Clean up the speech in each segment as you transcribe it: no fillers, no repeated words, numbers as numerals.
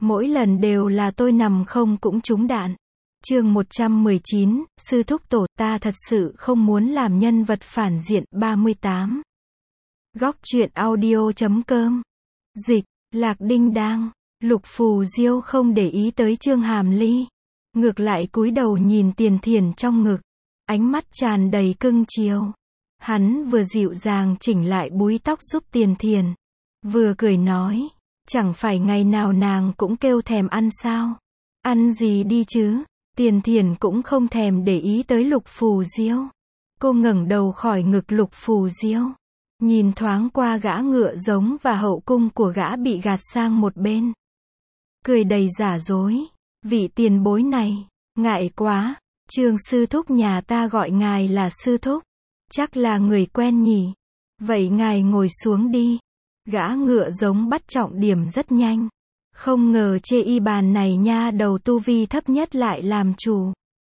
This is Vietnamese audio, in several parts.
Mỗi lần đều là tôi nằm không cũng trúng đạn. Chương 119, sư thúc tổ, ta thật sự không muốn làm nhân vật phản diện. 38. Góc truyện audio.com. Dịch, Lạc Đinh Đang. Lục Phù Diêu không để ý tới Trương Hàm Ly, ngược lại cúi đầu nhìn Tiền Thiền trong ngực, ánh mắt tràn đầy cưng chiều. Hắn vừa dịu dàng chỉnh lại búi tóc giúp Tiền Thiền, vừa cười nói, chẳng phải ngày nào nàng cũng kêu thèm ăn sao? Ăn gì đi chứ? Tiền Thiền cũng không thèm để ý tới Lục Phù Diêu. Cô ngẩng đầu khỏi ngực Lục Phù Diêu, nhìn thoáng qua gã ngựa giống và hậu cung của gã bị gạt sang một bên, cười đầy giả dối. Vị tiền bối này, ngại quá, Trương sư thúc nhà ta gọi ngài là sư thúc, chắc là người quen nhỉ. Vậy ngài ngồi xuống đi. Gã ngựa giống bắt trọng điểm rất nhanh. Không ngờ chê y bàn này nha đầu tu vi thấp nhất lại làm chủ.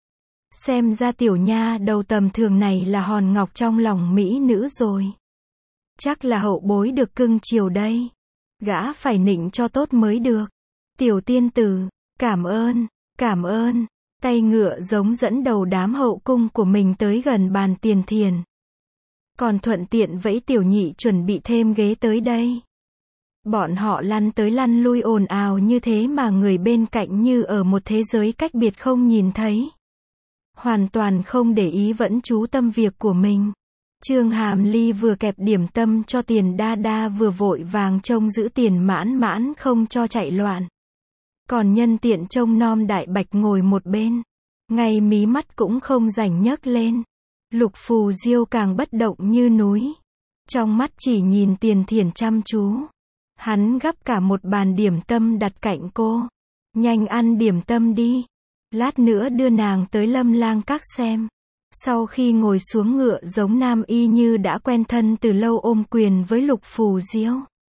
Xem ra tiểu nha đầu tầm thường này là hòn ngọc trong lòng mỹ nữ rồi. Chắc là hậu bối được cưng chiều đây. Gã phải nịnh cho tốt mới được. Tiểu tiên tử, cảm ơn, cảm ơn. Tay ngựa giống dẫn đầu đám hậu cung của mình tới gần bàn Tiền Thiền. Còn thuận tiện vẫy tiểu nhị chuẩn bị thêm ghế tới đây. Bọn họ lăn tới lăn lui ồn ào như thế mà người bên cạnh như ở một thế giới cách biệt không nhìn thấy. Hoàn toàn không để ý, vẫn chú tâm việc của mình. Trương Hàm Ly vừa kẹp điểm tâm cho Tiền Đa Đa vừa vội vàng trông giữ Tiền Mãn Mãn không cho chạy loạn. Còn nhân tiện trông nom Đại Bạch ngồi một bên, ngay mí mắt cũng không rảnh nhấc lên. Lục Phù Diêu càng bất động như núi, trong mắt chỉ nhìn Tiền Thiền chăm chú. Hắn gắp cả một bàn điểm tâm đặt cạnh cô. Nhanh ăn điểm tâm đi, lát nữa đưa nàng tới Lâm Lang Các xem. Sau khi ngồi xuống ngựa giống nam y như đã quen thân từ lâu ôm quyền với Lục Phù Diêu.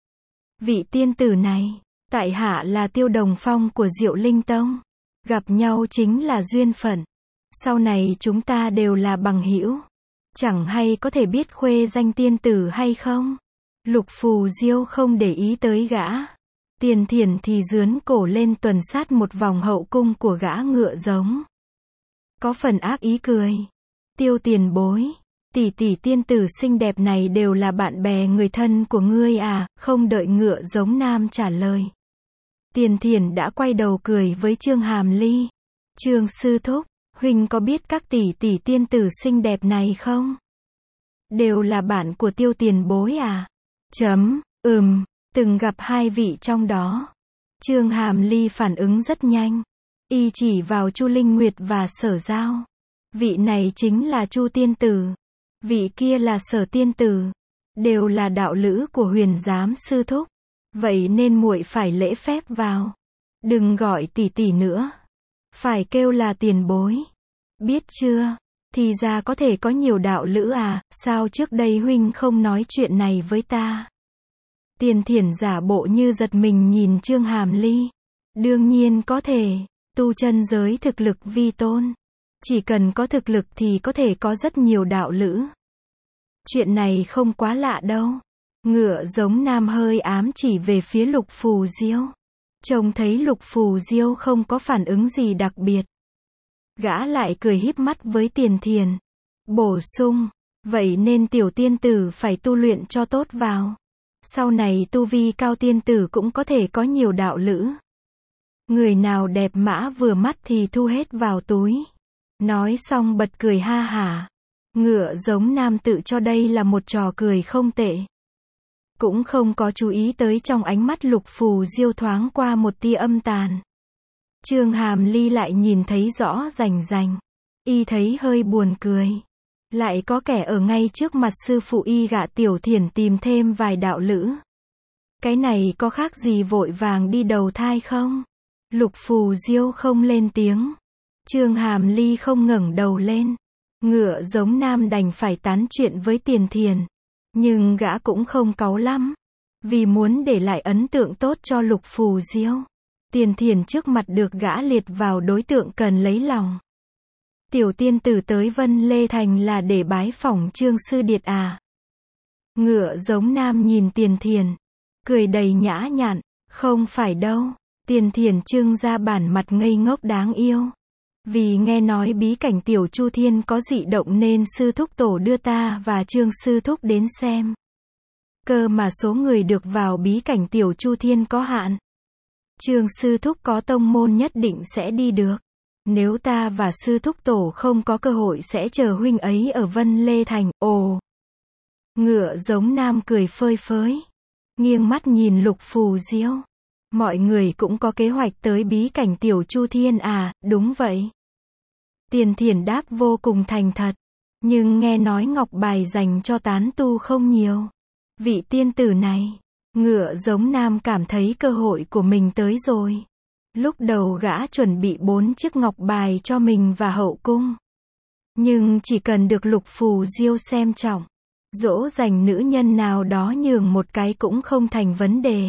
Vị tiên tử này, tại hạ là Tiêu Đồng Phong của Diệu Linh Tông. Gặp nhau chính là duyên phận. Sau này chúng ta đều là bằng hữu. Chẳng hay có thể biết khuê danh tiên tử hay không? Lục Phù Diêu không để ý tới gã. Tiền Thiền thì dướn cổ lên tuần sát một vòng hậu cung của gã ngựa giống. Có phần ác ý cười. Tiêu tiền bối, tỷ tỷ tiên tử xinh đẹp này đều là bạn bè người thân của ngươi à? Không đợi ngựa giống nam trả lời, Tiền Thiền đã quay đầu cười với Trương Hàm Ly. Trương sư thúc, huynh có biết các tỷ tỷ tiên tử xinh đẹp này không? Đều là bạn của Tiêu tiền bối à? Từng gặp hai vị trong đó. Trương Hàm Ly phản ứng rất nhanh. Y chỉ vào Chu Linh Nguyệt và Sở Giao. Vị này chính là Chu tiên tử, vị kia là Sở tiên tử, đều là đạo lữ của Huyền Giám sư thúc. Vậy nên muội phải lễ phép vào. Đừng gọi tỷ tỷ nữa, phải kêu là tiền bối. Biết chưa? Thì ra có thể có nhiều đạo lữ à? Sao trước đây huynh không nói chuyện này với ta? Tiền Thiền giả bộ như giật mình nhìn Trương Hàm Ly. Đương nhiên có thể, tu chân giới thực lực vi tôn. Chỉ cần có thực lực thì có thể có rất nhiều đạo lữ. Chuyện này không quá lạ đâu. Ngựa giống nam hơi ám chỉ về phía Lục Phù Diêu. Trông thấy Lục Phù Diêu không có phản ứng gì đặc biệt, gã lại cười híp mắt với Tiền Thiền. Bổ sung, vậy nên tiểu tiên tử phải tu luyện cho tốt vào. Sau này tu vi cao tiên tử cũng có thể có nhiều đạo lữ. Người nào đẹp mã vừa mắt thì thu hết vào túi. Nói xong bật cười ha hả. Ngựa giống nam tự cho đây là một trò cười không tệ. Cũng không có chú ý tới trong ánh mắt Lục Phù Diêu thoáng qua một tia âm tàn. Trương Hàm Ly lại nhìn thấy rõ rành rành. Y thấy hơi buồn cười. Lại có kẻ ở ngay trước mặt sư phụ y gạ Tiểu Thiền tìm thêm vài đạo lữ. Cái này có khác gì vội vàng đi đầu thai không? Lục Phù Diêu không lên tiếng. Trương Hàm Ly không ngẩng đầu lên. Ngựa giống nam đành phải tán chuyện với Tiền Thiền. Nhưng gã cũng không cáu lắm. Vì muốn để lại ấn tượng tốt cho Lục Phù Diêu. Tiền Thiền trước mặt được gã liệt vào đối tượng cần lấy lòng. Tiểu tiên tử tới Vân Lê Thành là để bái phỏng Trương sư điệt à? Ngựa giống nam nhìn Tiền Thiền, cười đầy nhã nhặn. Không phải đâu, Tiền Thiền trưng ra bản mặt ngây ngốc đáng yêu. Vì nghe nói bí cảnh Tiểu Chu Thiên có dị động nên sư thúc tổ đưa ta và Trương sư thúc đến xem. Cơ mà số người được vào bí cảnh Tiểu Chu Thiên có hạn. Trương sư thúc có tông môn nhất định sẽ đi được. Nếu ta và sư thúc tổ không có cơ hội sẽ chờ huynh ấy ở Vân Lê Thành. Ồ! Ngựa Giống Nam cười phơi phới. Nghiêng mắt nhìn Lục Phù Diêu. Mọi người cũng có kế hoạch tới bí cảnh Tiểu Chu Thiên à? Đúng vậy. Tiền Thiền đáp vô cùng thành thật. Nhưng nghe nói ngọc bài dành cho tán tu không nhiều. Vị tiên tử này. Ngựa Giống Nam cảm thấy cơ hội của mình tới rồi. Lúc đầu gã chuẩn bị 4 chiếc ngọc bài cho mình và hậu cung. Nhưng chỉ cần được Lục Phù Diêu xem trọng, dỗ dành nữ nhân nào đó nhường một cái cũng không thành vấn đề.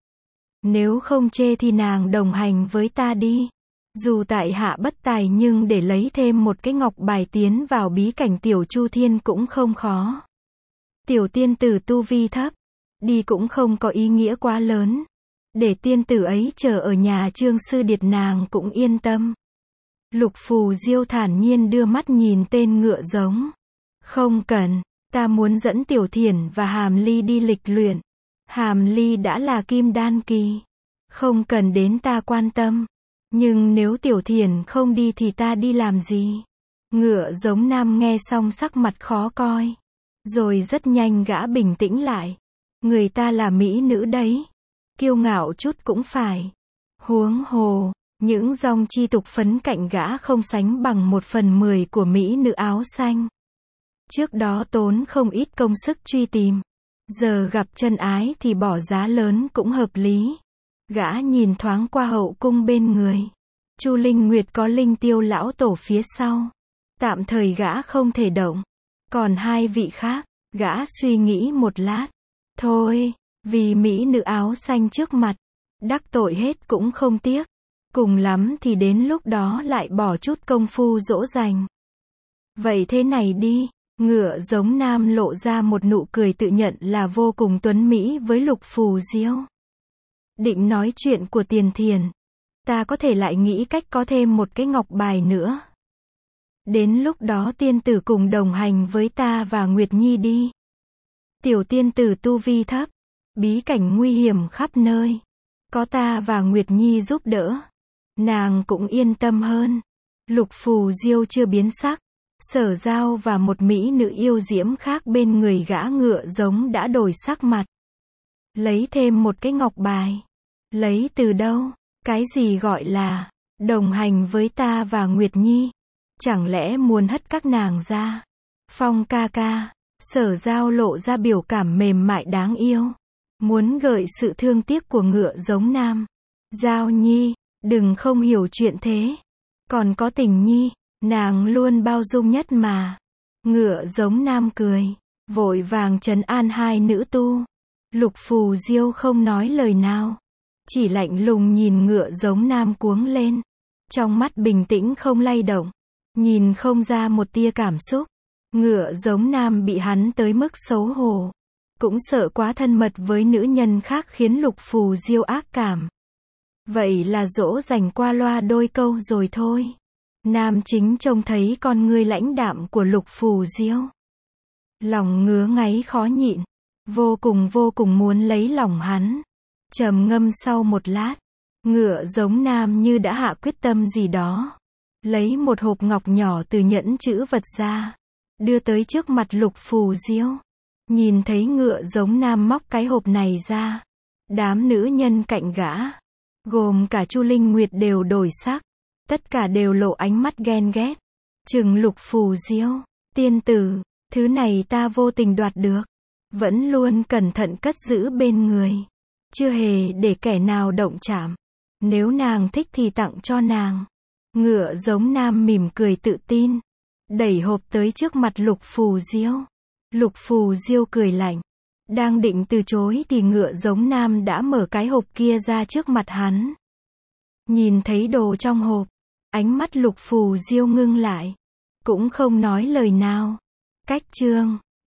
Nếu không chê thì nàng đồng hành với ta đi. Dù tại hạ bất tài nhưng để lấy thêm một cái ngọc bài tiến vào bí cảnh Tiểu Chu Thiên cũng không khó. Tiểu tiên tử tu vi thấp, đi cũng không có ý nghĩa quá lớn. Để tiên tử ấy chờ ở nhà Trương sư điệt nàng cũng yên tâm. Lục Phù Diêu thản nhiên đưa mắt nhìn tên Ngựa Giống. Không cần, ta muốn dẫn Tiểu Thiền và Hàm Ly đi lịch luyện. Hàm Ly đã là kim đan kỳ. Không cần đến ta quan tâm. Nhưng nếu Tiểu Thiền không đi thì ta đi làm gì? Ngựa Giống Nam nghe xong sắc mặt khó coi. Rồi rất nhanh gã bình tĩnh lại. Người ta là mỹ nữ đấy. Kiêu ngạo chút cũng phải. Huống hồ, những dòng chi tục phấn cạnh gã không sánh bằng 1/10 của mỹ nữ áo xanh. Trước đó tốn không ít công sức truy tìm. Giờ gặp chân ái thì bỏ giá lớn cũng hợp lý. Gã nhìn thoáng qua hậu cung bên người. Chu Linh Nguyệt có Linh Tiêu lão tổ phía sau. Tạm thời gã không thể động. Còn hai vị khác, gã suy nghĩ một lát. Thôi, vì mỹ nữ áo xanh trước mặt, đắc tội hết cũng không tiếc. Cùng lắm thì đến lúc đó lại bỏ chút công phu dỗ dành. Vậy thế này đi, Ngựa Giống Nam lộ ra một nụ cười tự nhận là vô cùng tuấn mỹ với Lục Phù Diêu. Định nói chuyện của Tiền Thiền. Ta có thể lại nghĩ cách có thêm một cái ngọc bài nữa. Đến lúc đó tiên tử cùng đồng hành với ta và Nguyệt Nhi đi. Tiểu tiên tử tu vi thấp, bí cảnh nguy hiểm khắp nơi. Có ta và Nguyệt Nhi giúp đỡ, nàng cũng yên tâm hơn. Lục Phù Diêu chưa biến sắc. Sở Giao và một mỹ nữ yêu diễm khác bên người gã Ngựa Giống đã đổi sắc mặt. Lấy thêm một cái ngọc bài. Lấy từ đâu? Cái gì gọi là đồng hành với ta và Nguyệt Nhi? Chẳng lẽ muốn hất các nàng ra? Phong ca ca. Sở Giao lộ ra biểu cảm mềm mại đáng yêu. Muốn gợi sự thương tiếc của Ngựa Giống Nam. Giao Nhi, đừng không hiểu chuyện thế. Còn có Tình Nhi, nàng luôn bao dung nhất mà. Ngựa Giống Nam cười, vội vàng trấn an hai nữ tu. Lục Phù Diêu không nói lời nào. Chỉ lạnh lùng nhìn Ngựa Giống Nam cuống lên. Trong mắt bình tĩnh không lay động. Nhìn không ra một tia cảm xúc. Ngựa Giống Nam bị hắn tới mức xấu hổ. Cũng sợ quá thân mật với nữ nhân khác khiến Lục Phù Diêu ác cảm. Vậy là dỗ dành qua loa đôi câu rồi thôi. Nam chính trông thấy con ngươi lãnh đạm của Lục Phù Diêu. Lòng ngứa ngáy khó nhịn. Vô cùng muốn lấy lòng hắn. Trầm ngâm sau một lát. Ngựa Giống Nam như đã hạ quyết tâm gì đó. Lấy một hộp ngọc nhỏ từ nhẫn chữ vật ra. Đưa tới trước mặt Lục Phù Diêu. Nhìn thấy Ngựa Giống Nam móc cái hộp này ra. Đám nữ nhân cạnh gã, gồm cả Chu Linh Nguyệt đều đổi sắc. Tất cả đều lộ ánh mắt ghen ghét. Chừng Lục Phù Diêu. Tiên tử, thứ này ta vô tình đoạt được. Vẫn luôn cẩn thận cất giữ bên người. Chưa hề để kẻ nào động chạm. Nếu nàng thích thì tặng cho nàng. Ngựa Giống Nam mỉm cười tự tin. Đẩy hộp tới trước mặt Lục Phù Diêu. Lục Phù Diêu cười lạnh. Đang định từ chối thì Ngựa Giống Nam đã mở cái hộp kia ra trước mặt hắn. Nhìn thấy đồ trong hộp. Ánh mắt Lục Phù Diêu ngưng lại. Cũng không nói lời nào. Cách chương